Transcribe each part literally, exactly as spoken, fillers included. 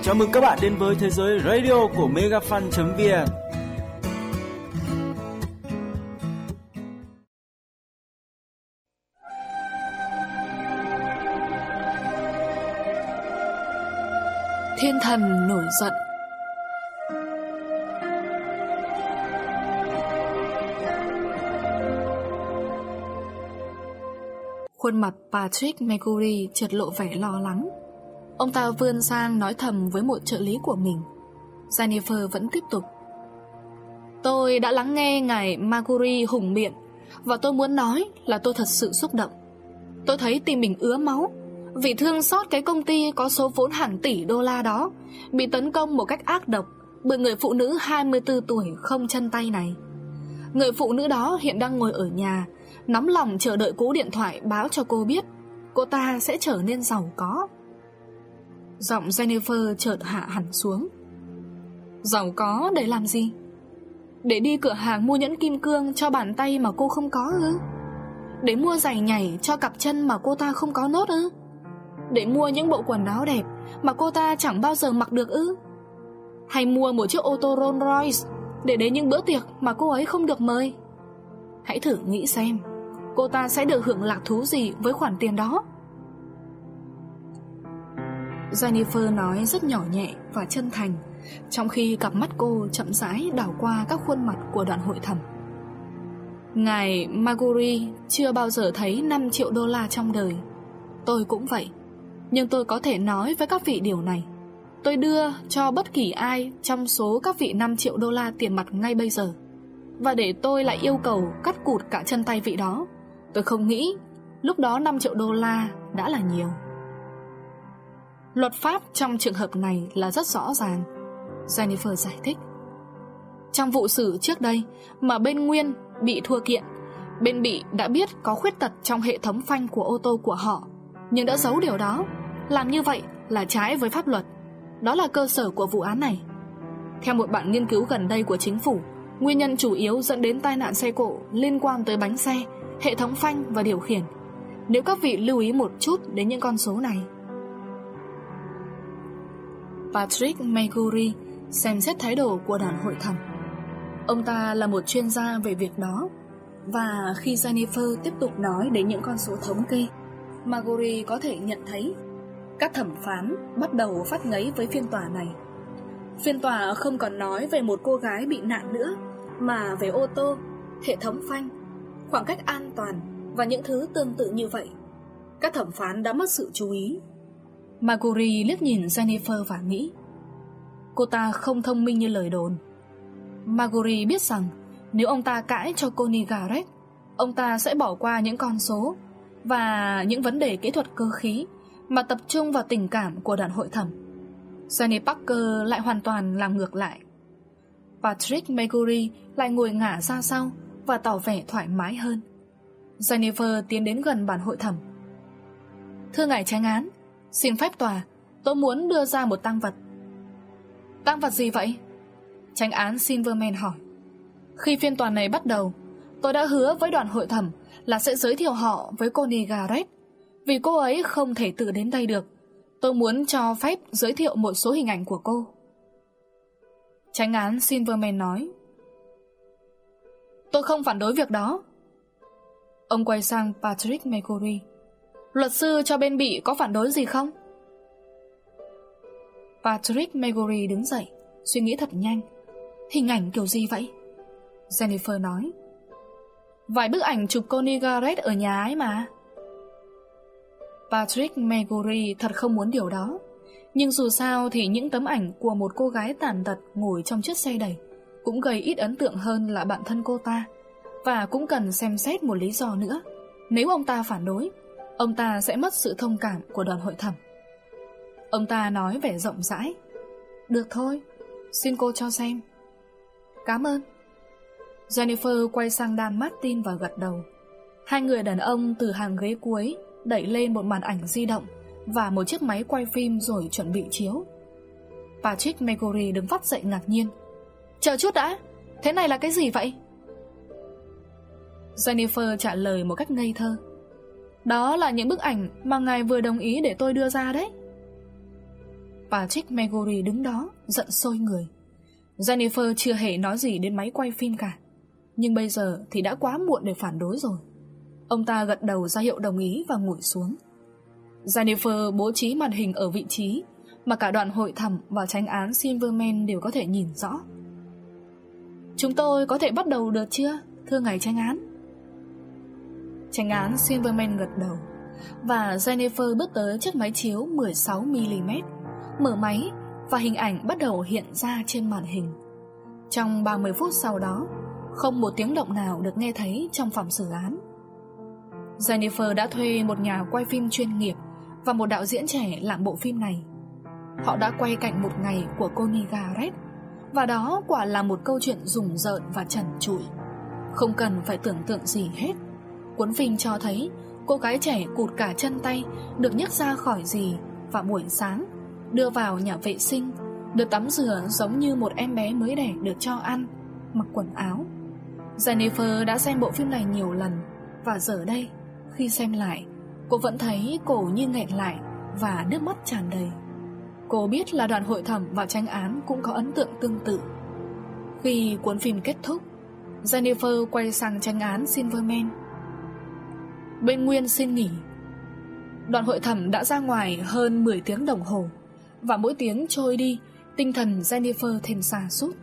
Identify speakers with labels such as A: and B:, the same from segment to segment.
A: Chào mừng các bạn đến với thế giới radio của megafan chấm vn.
B: Thiên thần nổi giận. Khuôn mặt Patrick Mercury chợt lộ vẻ lo lắng. Ông ta vươn sang nói thầm với một trợ lý của mình. Jennifer vẫn tiếp tục. Tôi đã lắng nghe ngài Mercury hùng biện, và tôi muốn nói là tôi thật sự xúc động. Tôi thấy tim mình ứa máu vì thương xót cái công ty có số vốn hàng tỷ đô la đó bị tấn công một cách ác độc bởi người phụ nữ hai mươi tư tuổi không chân tay này. Người phụ nữ đó hiện đang ngồi ở nhà, nóng lòng chờ đợi cú điện thoại báo cho cô biết cô ta sẽ trở nên giàu có. Giọng Jennifer chợt hạ hẳn xuống. Giàu có để làm gì? Để đi cửa hàng mua nhẫn kim cương cho bàn tay mà cô không có ư? Để mua giày nhảy cho cặp chân mà cô ta không có nốt ư? Để mua những bộ quần áo đẹp mà cô ta chẳng bao giờ mặc được ư? Hay mua một chiếc ô tô Rolls Royce để đến những bữa tiệc mà cô ấy không được mời? Hãy thử nghĩ xem, cô ta sẽ được hưởng lạc thú gì với khoản tiền đó? Jennifer nói rất nhỏ nhẹ và chân thành, trong khi cặp mắt cô chậm rãi đảo qua các khuôn mặt của đoàn hội thẩm. Ngài Mercury chưa bao giờ thấy năm triệu đô la trong đời. Tôi cũng vậy. Nhưng tôi có thể nói với các vị điều này. Tôi đưa cho bất kỳ ai trong số các vị năm triệu đô la tiền mặt ngay bây giờ. Và để tôi lại yêu cầu cắt cụt cả chân tay vị đó, tôi không nghĩ lúc đó năm triệu đô la đã là nhiều. Luật pháp trong trường hợp này là rất rõ ràng, Jennifer giải thích. Trong vụ xử trước đây mà bên Nguyên bị thua kiện, bên bị đã biết có khuyết tật trong hệ thống phanh của ô tô của họ, nhưng đã giấu điều đó. Làm như vậy là trái với pháp luật. Đó là cơ sở của vụ án này. Theo một bản nghiên cứu gần đây của chính phủ, nguyên nhân chủ yếu dẫn đến tai nạn xe cộ liên quan tới bánh xe, hệ thống phanh và điều khiển. Nếu các vị lưu ý một chút đến những con số này. Patrick Mercury xem xét thái độ của đoàn hội thẩm. Ông ta là một chuyên gia về việc đó. Và khi Jennifer tiếp tục nói đến những con số thống kê, Mercury có thể nhận thấy các thẩm phán bắt đầu phát ngấy với phiên tòa này. Phiên tòa không còn nói về một cô gái bị nạn nữa, mà về ô tô, hệ thống phanh, khoảng cách an toàn và những thứ tương tự như vậy. Các thẩm phán đã mất sự chú ý. Mercury liếc nhìn Jennifer và nghĩ, cô ta không thông minh như lời đồn. Mercury biết rằng nếu ông ta cãi cho Connie Garrett, ông ta sẽ bỏ qua những con số và những vấn đề kỹ thuật cơ khí mà tập trung vào tình cảm của đoàn hội thẩm. Jenny Parker lại hoàn toàn làm ngược lại. Patrick Mercury lại ngồi ngả ra sau và tỏ vẻ thoải mái hơn. Jennifer tiến đến gần bàn hội thẩm. Thưa ngài chánh án, xin phép tòa, tôi muốn đưa ra một tang vật. Tang vật gì vậy? Chánh án Silverman hỏi. Khi phiên tòa này bắt đầu, tôi đã hứa với đoàn hội thẩm là sẽ giới thiệu họ với Connie Garrett. Vì cô ấy không thể tự đến đây được, tôi muốn cho phép giới thiệu một số hình ảnh của cô. Chánh án Silverman nói. Tôi không phản đối việc đó. Ông quay sang Patrick Mercury. Luật sư cho bên bị có phản đối gì không? Patrick Mercury đứng dậy, suy nghĩ thật nhanh. Hình ảnh kiểu gì vậy? Jennifer nói. Vài bức ảnh chụp Connie Garrett ở nhà ấy mà. Patrick Mercury thật không muốn điều đó. Nhưng dù sao thì những tấm ảnh của một cô gái tàn tật ngồi trong chiếc xe đẩy cũng gây ít ấn tượng hơn là bạn thân cô ta. Và cũng cần xem xét một lý do nữa. Nếu ông ta phản đối, ông ta sẽ mất sự thông cảm của đoàn hội thẩm. Ông ta nói vẻ rộng rãi. Được thôi, xin cô cho xem. Cảm ơn. Jennifer quay sang Dan Martin và gật đầu. Hai người đàn ông từ hàng ghế cuối đẩy lên một màn ảnh di động và một chiếc máy quay phim rồi chuẩn bị chiếu. Patrick Mercury đứng vắt dậy ngạc nhiên. Chờ chút đã, thế này là cái gì vậy? Jennifer trả lời một cách ngây thơ. Đó là những bức ảnh mà ngài vừa đồng ý để tôi đưa ra đấy. Patrick Megory đứng đó giận sôi người. Jennifer chưa hề nói gì đến máy quay phim cả, nhưng bây giờ thì đã quá muộn để phản đối rồi. Ông ta gật đầu ra hiệu đồng ý và ngồi xuống. Jennifer bố trí màn hình ở vị trí mà cả đoàn hội thẩm và chánh án Silverman đều có thể nhìn rõ. Chúng tôi có thể bắt đầu được chưa, thưa ngài chánh án? Chánh án Silverman gật đầu, và Jennifer bước tới chiếc máy chiếu mười sáu mi li mét, mở máy và hình ảnh bắt đầu hiện ra trên màn hình. Trong ba mươi phút sau đó, không một tiếng động nào được nghe thấy trong phòng xử án. Jennifer đã thuê một nhà quay phim chuyên nghiệp và một đạo diễn trẻ làm bộ phim này. Họ đã quay cảnh một ngày của Connie Garrett, và đó quả là một câu chuyện rùng rợn và trần trụi. Không cần phải tưởng tượng gì hết. Cuốn phim cho thấy cô gái trẻ cụt cả chân tay được nhấc ra khỏi rì vào buổi sáng, đưa vào nhà vệ sinh, được tắm rửa giống như một em bé mới đẻ được cho ăn, mặc quần áo. Jennifer đã xem bộ phim này nhiều lần, và giờ đây, khi xem lại, cô vẫn thấy cổ như nghẹn lại và nước mắt tràn đầy. Cô biết là đoàn hội thẩm và chánh án cũng có ấn tượng tương tự. Khi cuốn phim kết thúc, Jennifer quay sang chánh án Silverman. Bên Nguyên xin nghỉ. Đoàn hội thẩm đã ra ngoài hơn mười tiếng đồng hồ, và mỗi tiếng trôi đi, tinh thần Jennifer thêm sa sút.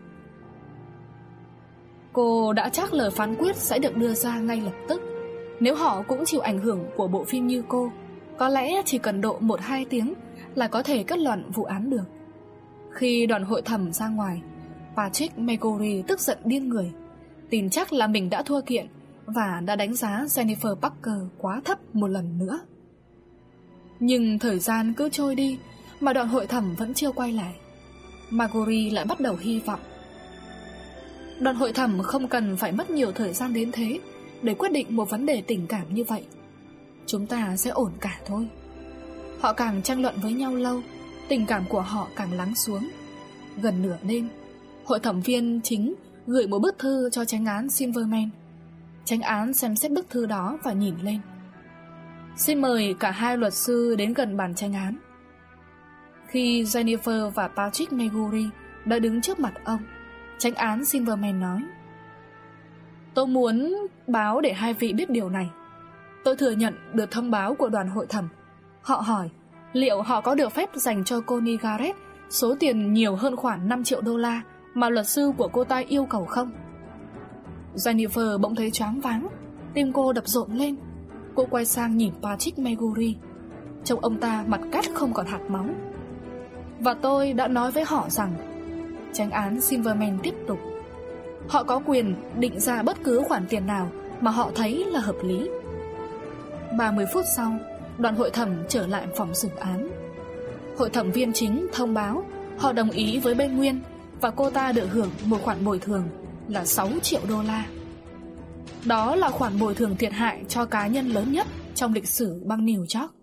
B: Cô đã chắc lời phán quyết sẽ được đưa ra ngay lập tức. Nếu họ cũng chịu ảnh hưởng của bộ phim như cô, có lẽ chỉ cần độ một hai tiếng là có thể kết luận vụ án được. Khi đoàn hội thẩm ra ngoài, Patrick Megory tức giận điên người, tin chắc là mình đã thua kiện và đã đánh giá Jennifer Parker quá thấp một lần nữa. Nhưng thời gian cứ trôi đi mà đoàn hội thẩm vẫn chưa quay lại. Megory lại bắt đầu hy vọng. Đoàn hội thẩm không cần phải mất nhiều thời gian đến thế để quyết định một vấn đề tình cảm như vậy. Chúng ta sẽ ổn cả thôi. Họ càng tranh luận với nhau lâu, tình cảm của họ càng lắng xuống. Gần nửa đêm, hội thẩm viên chính gửi một bức thư cho chánh án Silverman. Chánh án xem xét bức thư đó và nhìn lên. Xin mời cả hai luật sư đến gần bàn chánh án. Khi Jennifer và Patrick Megory đã đứng trước mặt ông, chánh án Silverman nói: Tôi muốn báo để hai vị biết điều này. Tôi thừa nhận được thông báo của đoàn hội thẩm. Họ hỏi liệu họ có được phép dành cho Connie Garrett số tiền nhiều hơn khoảng năm triệu đô la mà luật sư của cô ta yêu cầu không? Jennifer bỗng thấy choáng váng, tim cô đập rộn lên. Cô quay sang nhìn Patrick Megory. Trông ông ta mặt cắt không còn hạt máu. Và tôi đã nói với họ rằng, chánh án Silverman tiếp tục, họ có quyền định ra bất cứ khoản tiền nào mà họ thấy là hợp lý. ba mươi phút sau, đoàn hội thẩm trở lại phòng xử án. Hội thẩm viên chính thông báo họ đồng ý với bên Nguyên và cô ta được hưởng một khoản bồi thường là sáu triệu đô la. Đó là khoản bồi thường thiệt hại cho cá nhân lớn nhất trong lịch sử bang New York.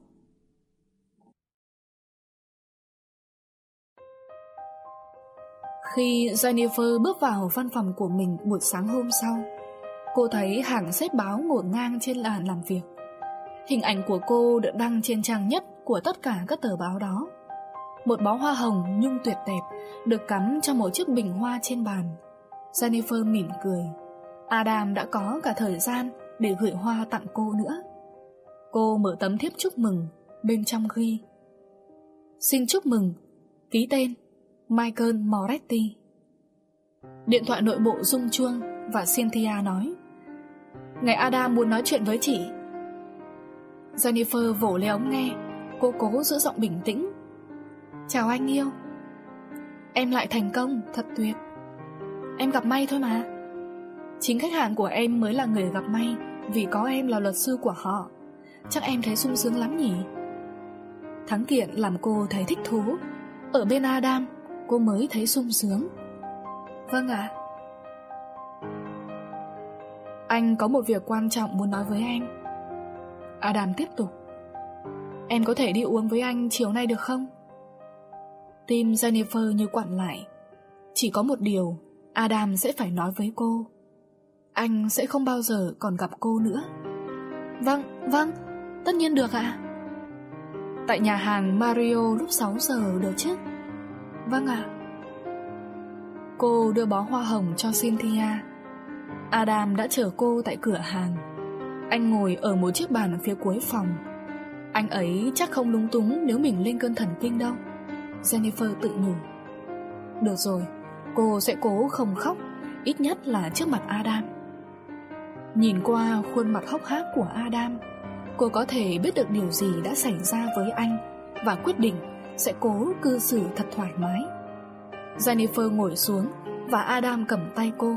B: Khi Jennifer bước vào văn phòng của mình buổi sáng hôm sau, cô thấy hàng xếp báo ngổn ngang trên bàn làm việc. Hình ảnh của cô được đăng trên trang nhất của tất cả các tờ báo đó. Một bó hoa hồng nhung tuyệt đẹp được cắm trong một chiếc bình hoa trên bàn. Jennifer mỉm cười. Adam đã có cả thời gian để gửi hoa tặng cô nữa. Cô mở tấm thiếp chúc mừng, bên trong ghi: Xin chúc mừng, ký tên Michael Moretti. Điện thoại nội bộ rung chuông và Cynthia nói: Ngài Adam muốn nói chuyện với chị. Jennifer vỗ lấy ống nghe. Cô cố giữ giọng bình tĩnh. Chào anh yêu. Em lại thành công, thật tuyệt. Em gặp may thôi mà. Chính khách hàng của em mới là người gặp may, vì có em là luật sư của họ. Chắc em thấy sung sướng lắm nhỉ? Thắng kiện làm cô thấy thích thú. Ở bên Adam, cô mới thấy sung sướng. Vâng ạ. Anh có một việc quan trọng muốn nói với em. Adam tiếp tục. Em có thể đi uống với anh chiều nay được không? Tim Jennifer như quặn lại. Chỉ có một điều Adam sẽ phải nói với cô. Anh sẽ không bao giờ còn gặp cô nữa. Vâng, vâng, tất nhiên được ạ. Tại nhà hàng Mario lúc sáu giờ được chứ? Vâng ạ. Cô đưa bó hoa hồng cho Cynthia. Adam đã chờ cô tại cửa hàng. Anh ngồi ở một chiếc bàn ở phía cuối phòng. Anh ấy chắc không lúng túng nếu mình lên cơn thần kinh đâu, Jennifer tự nhủ. Được rồi, cô sẽ cố không khóc, ít nhất là trước mặt Adam. Nhìn qua khuôn mặt hốc hác của Adam, cô có thể biết được điều gì đã xảy ra với anh và quyết định sẽ cố cư xử thật thoải mái. Jennifer ngồi xuống và Adam cầm tay cô.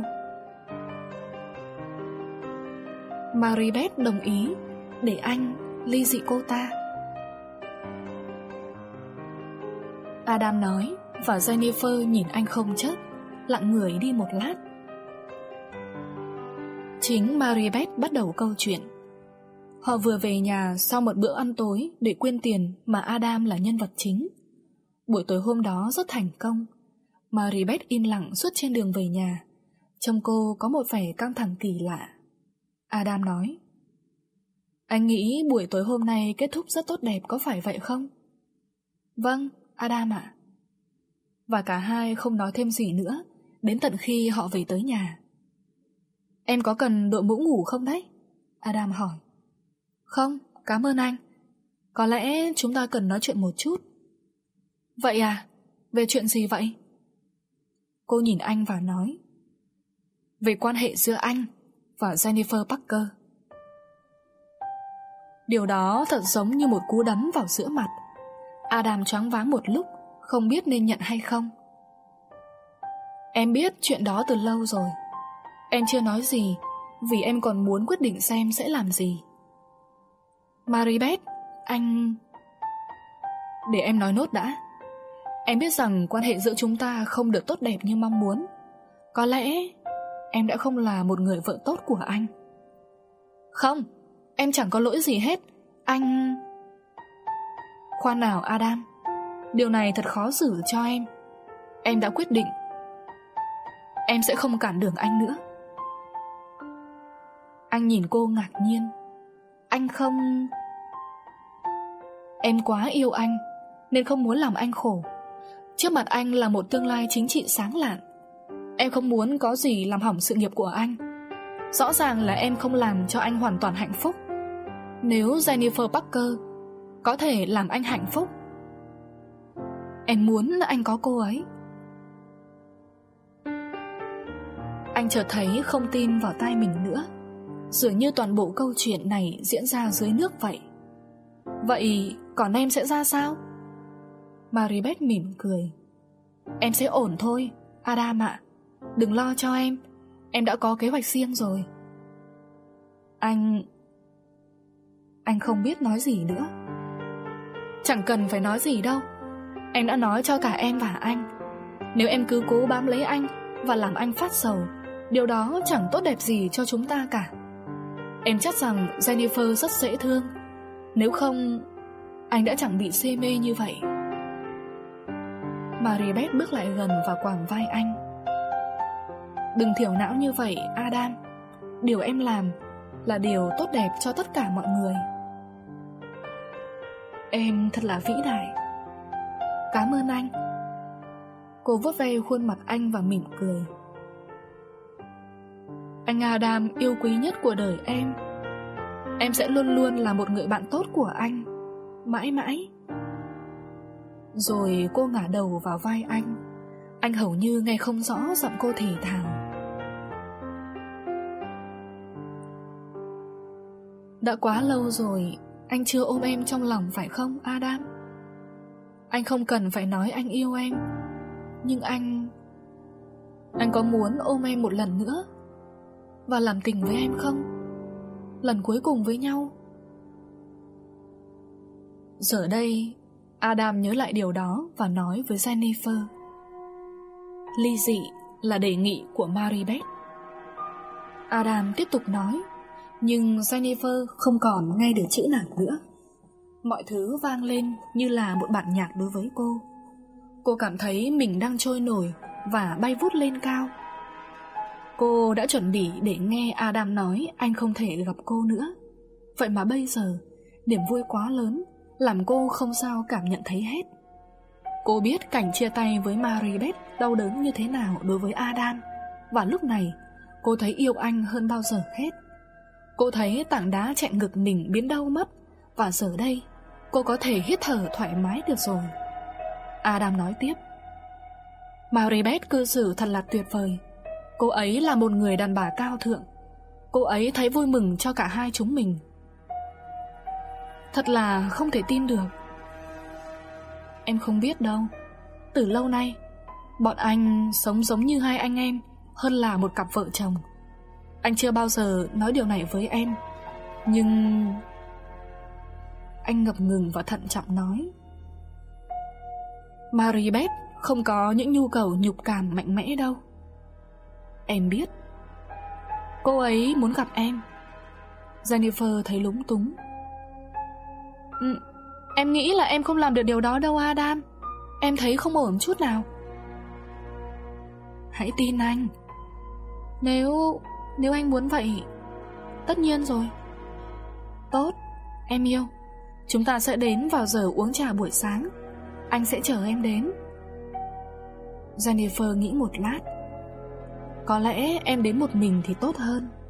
B: Maribeth đồng ý để anh ly dị cô ta, Adam nói, và Jennifer nhìn anh không chớp, lặng người đi một lát. Chính Maribeth bắt đầu câu chuyện. Họ vừa về nhà sau một bữa ăn tối để quyên tiền mà Adam là nhân vật chính. Buổi tối hôm đó rất thành công. Maribeth im lặng suốt trên đường về nhà. Trông cô có một vẻ căng thẳng kỳ lạ. Adam nói: Anh nghĩ buổi tối hôm nay kết thúc rất tốt đẹp, có phải vậy không? Vâng, Adam ạ. Và cả hai không nói thêm gì nữa đến tận khi họ về tới nhà. Em có cần đội mũ ngủ không đấy? Adam hỏi. Không, cảm ơn anh. Có lẽ chúng ta cần nói chuyện một chút. Vậy à? Về chuyện gì vậy? Cô nhìn anh và nói: Về quan hệ giữa anh và Jennifer Parker. Điều đó thật giống như một cú đấm vào giữa mặt. Adam choáng váng một lúc, không biết nên nhận hay không. Em biết chuyện đó từ lâu rồi. Em chưa nói gì vì em còn muốn quyết định xem sẽ làm gì. Maribeth, anh... Để em nói nốt đã. Em biết rằng quan hệ giữa chúng ta không được tốt đẹp như mong muốn. Có lẽ em đã không là một người vợ tốt của anh. Không, em chẳng có lỗi gì hết. Anh... Khoan nào Adam, điều này thật khó xử cho em. Em đã quyết định em sẽ không cản đường anh nữa. Anh nhìn cô ngạc nhiên. Anh không... Em quá yêu anh nên không muốn làm anh khổ. Trước mặt anh là một tương lai chính trị sáng lạn. Em không muốn có gì làm hỏng sự nghiệp của anh. Rõ ràng là em không làm cho anh hoàn toàn hạnh phúc. Nếu Jennifer Parker có thể làm anh hạnh phúc, em muốn anh có cô ấy. Anh chợt thấy không tin vào tai mình nữa. Dường như toàn bộ câu chuyện này diễn ra dưới nước vậy. Vậy còn em sẽ ra sao? Maribeth mỉm cười. Em sẽ ổn thôi, Adam ạ. Đừng lo cho em. Em đã có kế hoạch riêng rồi. Anh... Anh không biết nói gì nữa. Chẳng cần phải nói gì đâu. Em đã nói cho cả em và anh. Nếu em cứ cố bám lấy anh và làm anh phát sầu, điều đó chẳng tốt đẹp gì cho chúng ta cả. Em chắc rằng Jennifer rất dễ thương. Nếu không, anh đã chẳng bị say mê như vậy. Maribeth bước lại gần và quàng vai anh. Đừng thiểu não như vậy, Adam. Điều em làm là điều tốt đẹp cho tất cả mọi người. Em thật là vĩ đại. Cảm ơn anh. Cô vuốt ve khuôn mặt anh và mỉm cười. Anh Adam yêu quý nhất của đời em. Em sẽ luôn luôn là một người bạn tốt của anh, mãi mãi. Rồi cô ngả đầu vào vai anh. Anh hầu như nghe không rõ giọng cô thì thào. Đã quá lâu rồi anh chưa ôm em trong lòng phải không, Adam? Anh không cần phải nói anh yêu em, nhưng anh... Anh có muốn ôm em một lần nữa và làm tình với em không? Lần cuối cùng với nhau. Giờ đây Adam nhớ lại điều đó và nói với Jennifer. Ly dị là đề nghị của Maribeth. Adam tiếp tục nói, nhưng Jennifer không còn nghe được chữ nào nữa. Mọi thứ vang lên như là một bản nhạc đối với cô. Cô cảm thấy mình đang trôi nổi và bay vút lên cao. Cô đã chuẩn bị để nghe Adam nói anh không thể gặp cô nữa. Vậy mà bây giờ niềm vui quá lớn làm cô không sao cảm nhận thấy hết. Cô biết cảnh chia tay với Maribeth đau đớn như thế nào đối với Adam. Và lúc này cô thấy yêu anh hơn bao giờ hết. Cô thấy tảng đá chặn ngực mình biến đâu mất. Và giờ đây cô có thể hít thở thoải mái được rồi. Adam nói tiếp: Maribeth cư xử thật là tuyệt vời. Cô ấy là một người đàn bà cao thượng. Cô ấy thấy vui mừng cho cả hai chúng mình. Thật là không thể tin được. Em không biết đâu. Từ lâu nay bọn anh sống giống như hai anh em hơn là một cặp vợ chồng. Anh chưa bao giờ nói điều này với em. Nhưng... Anh ngập ngừng và thận trọng nói: Maribeth không có những nhu cầu nhục cảm mạnh mẽ đâu. Em biết. Cô ấy muốn gặp em. Jennifer thấy lúng túng. ừ, Em nghĩ là em không làm được điều đó đâu Adam. Em thấy không ổn chút nào. Hãy tin anh. Nếu... Nếu anh muốn vậy, tất nhiên rồi. Tốt, em yêu. Chúng ta sẽ đến vào giờ uống trà buổi sáng. Anh sẽ chờ em đến. Jennifer nghĩ một lát. Có lẽ em đến một mình thì tốt hơn.